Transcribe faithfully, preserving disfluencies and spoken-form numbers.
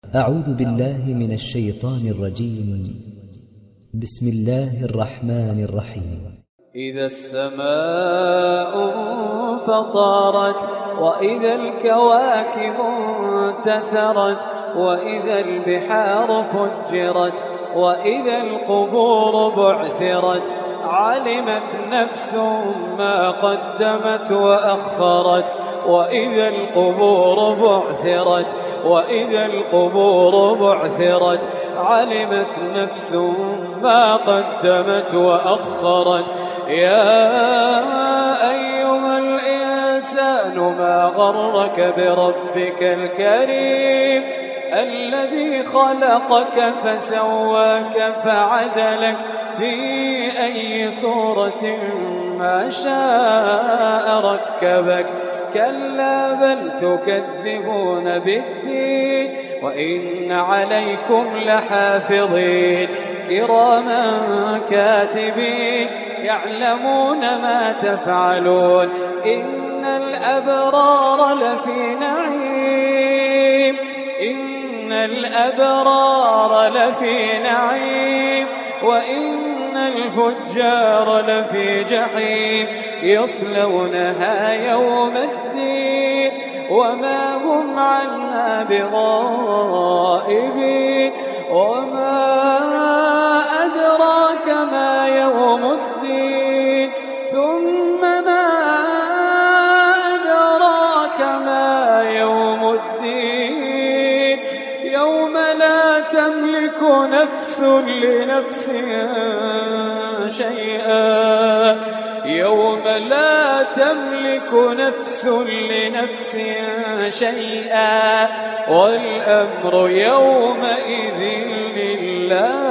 أعوذ بالله من الشيطان الرجيم. بسم الله الرحمن الرحيم. إذا السماء انفطرت وإذا الكواكب انتثرت وإذا البحار فجرت وإذا القبور بعثرت علمت نفس ما قدمت وأخرت وإذا القبور بعثرت وإذا القبور بعثرت علمت نفس ما قدمت وأخرت. يا أيها الإنسان ما غرك بربك الكريم الذي خلقك فسواك فعدلك في أي صورة ما شاء ركبك. كلا بل تكذبون بالدين وإن عليكم لحافظين كراما كاتبين يعلمون ما تفعلون. إن الأبرار لفي نعيم إن الأبرار لفي نعيم وإن الفجار لفي جحيم يصلونها يوم الدين وما هم عنها بغائبين. وما أدراك ما يوم الدين ثم ما أدراك ما يوم الدين يوم لا تملك نفس لنفس شيئا يوم لا تملك نفس لنفس شيئا والأمر يومئذ لله.